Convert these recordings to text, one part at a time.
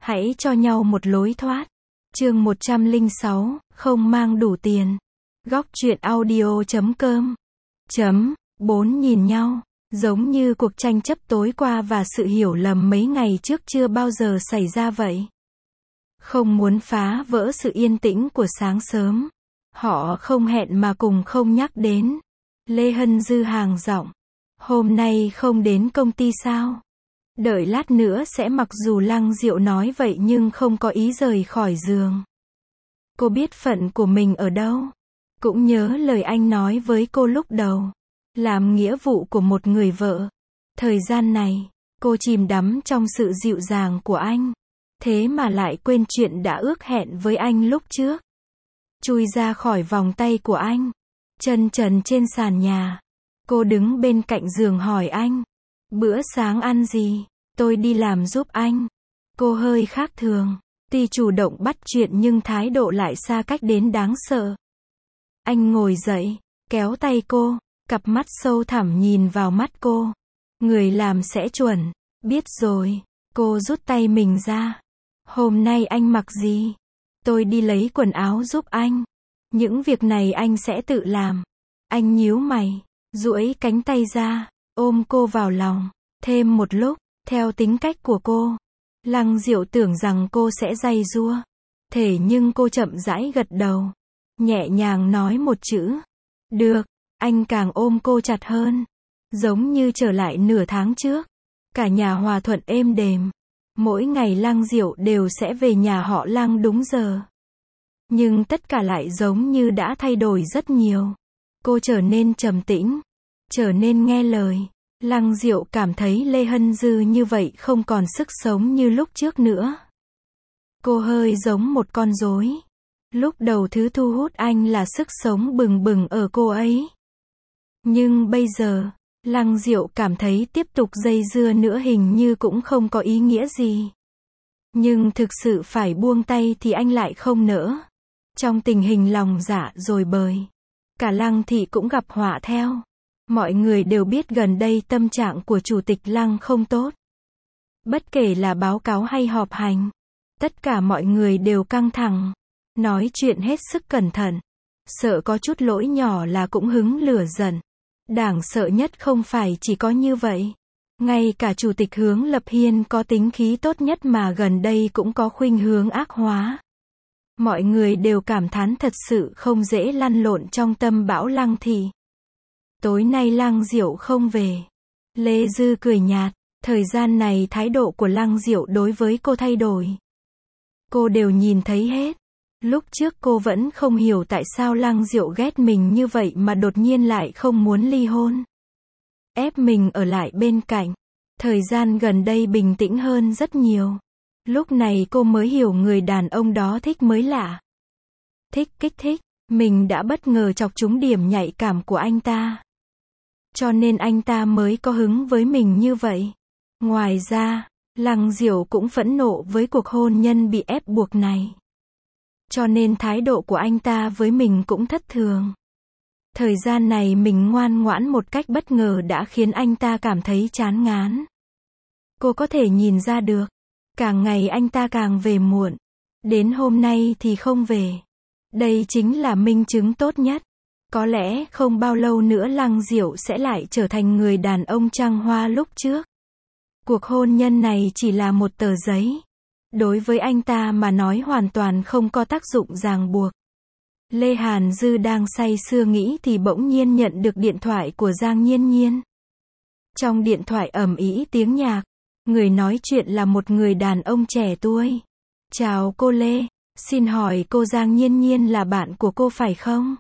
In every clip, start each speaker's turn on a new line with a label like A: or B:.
A: Hãy cho nhau một lối thoát. Chương 106, không mang đủ tiền. Góc truyện audio.com. 4 nhìn nhau, giống như cuộc tranh chấp tối qua và sự hiểu lầm mấy ngày trước chưa bao giờ xảy ra vậy. Không muốn phá vỡ sự yên tĩnh của sáng sớm. Họ không hẹn mà cùng không nhắc đến. Lê Hân Dư hàng giọng. Hôm nay không đến công ty sao? Đợi lát nữa sẽ, mặc dù Lăng Diệu nói vậy nhưng không có ý rời khỏi giường. Cô biết phận của mình ở đâu. Cũng nhớ lời anh nói với cô lúc đầu. Làm nghĩa vụ của một người vợ. Thời gian này, cô chìm đắm trong sự dịu dàng của anh. Thế mà lại quên chuyện đã ước hẹn với anh lúc trước. Chui ra khỏi vòng tay của anh. Chân trần trên sàn nhà. Cô đứng bên cạnh giường hỏi anh. Bữa sáng ăn gì? Tôi đi làm giúp anh. Cô hơi khác thường. Tuy chủ động bắt chuyện nhưng thái độ lại xa cách đến đáng sợ. Anh ngồi dậy, kéo tay cô, cặp mắt sâu thẳm nhìn vào mắt cô. Người làm sẽ chuẩn. Biết rồi. Cô rút tay mình ra. Hôm nay anh mặc gì? Tôi đi lấy quần áo giúp anh. Những việc này anh sẽ tự làm. Anh nhíu mày, duỗi cánh tay ra, ôm cô vào lòng. Thêm một lúc, theo tính cách của cô, Lăng Diệu tưởng rằng cô sẽ day dua. Thế nhưng cô chậm rãi gật đầu, nhẹ nhàng nói một chữ. Được. Anh càng ôm cô chặt hơn. Giống như trở lại nửa tháng trước. Cả nhà hòa thuận êm đềm. Mỗi ngày Lăng Diệu đều sẽ về nhà họ Lăng đúng giờ. Nhưng tất cả lại giống như đã thay đổi rất nhiều. Cô trở nên trầm tĩnh, trở nên nghe lời. Lăng Diệu cảm thấy Lê Hân Dư như vậy không còn sức sống như lúc trước nữa. Cô hơi giống một con rối. Lúc đầu thứ thu hút anh là sức sống bừng bừng ở cô ấy. Nhưng bây giờ, Lăng Diệu cảm thấy tiếp tục dây dưa nữa hình như cũng không có ý nghĩa gì. Nhưng thực sự phải buông tay thì anh lại không nỡ. Trong tình hình lòng dạ rồi bời, cả Lăng thị cũng gặp họa theo. Mọi người đều biết gần đây tâm trạng của chủ tịch Lăng không tốt. Bất kể là báo cáo hay họp hành, tất cả mọi người đều căng thẳng, nói chuyện hết sức cẩn thận, sợ có chút lỗi nhỏ là cũng hứng lửa giận. Đáng sợ nhất không phải chỉ có như vậy. Ngay cả chủ tịch Hướng Lập Hiên có tính khí tốt nhất mà gần đây cũng có khuynh hướng ác hóa. Mọi người đều cảm thán thật sự không dễ lăn lộn trong tâm bão Lăng thị. Tối nay Lăng Diệu không về. Lê Dư cười nhạt. Thời gian này thái độ của Lăng Diệu đối với cô thay đổi. Cô đều nhìn thấy hết. Lúc trước cô vẫn không hiểu tại sao Lăng Diệu ghét mình như vậy mà đột nhiên lại không muốn ly hôn. Ép mình ở lại bên cạnh. Thời gian gần đây bình tĩnh hơn rất nhiều. Lúc này cô mới hiểu người đàn ông đó thích mới lạ. Thích kích thích. Mình đã bất ngờ chọc trúng điểm nhạy cảm của anh ta. Cho nên anh ta mới có hứng với mình như vậy. Ngoài ra, Lăng Diệu cũng phẫn nộ với cuộc hôn nhân bị ép buộc này. Cho nên thái độ của anh ta với mình cũng thất thường. Thời gian này mình ngoan ngoãn một cách bất ngờ đã khiến anh ta cảm thấy chán ngán. Cô có thể nhìn ra được. Càng ngày anh ta càng về muộn. Đến hôm nay thì không về. Đây chính là minh chứng tốt nhất. Có lẽ không bao lâu nữa Lăng Diệu sẽ lại trở thành người đàn ông trăng hoa lúc trước. Cuộc hôn nhân này chỉ là một tờ giấy. Đối với anh ta mà nói hoàn toàn không có tác dụng ràng buộc. Lê Hàn Dư đang say sưa nghĩ thì bỗng nhiên nhận được điện thoại của Giang Nhiên Nhiên. Trong điện thoại ầm ĩ tiếng nhạc. Người nói chuyện là một người đàn ông trẻ tuổi. Chào cô Lê, xin hỏi cô Giang Nhiên Nhiên là bạn của cô phải không?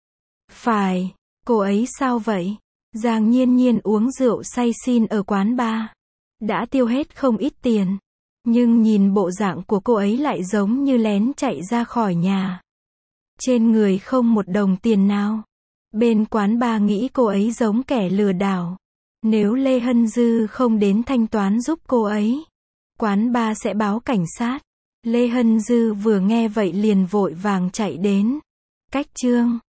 A: Phải, cô ấy sao vậy? Giang Nhiên Nhiên uống rượu say xin ở quán bar. Đã tiêu hết không ít tiền. Nhưng nhìn bộ dạng của cô ấy lại giống như lén chạy ra khỏi nhà. Trên người không một đồng tiền nào. Bên quán bar nghĩ cô ấy giống kẻ lừa đảo. Nếu Lê Hân Dư không đến thanh toán giúp cô ấy, quán bar sẽ báo cảnh sát. Lê Hân Dư vừa nghe vậy liền vội vàng chạy đến. Cách chương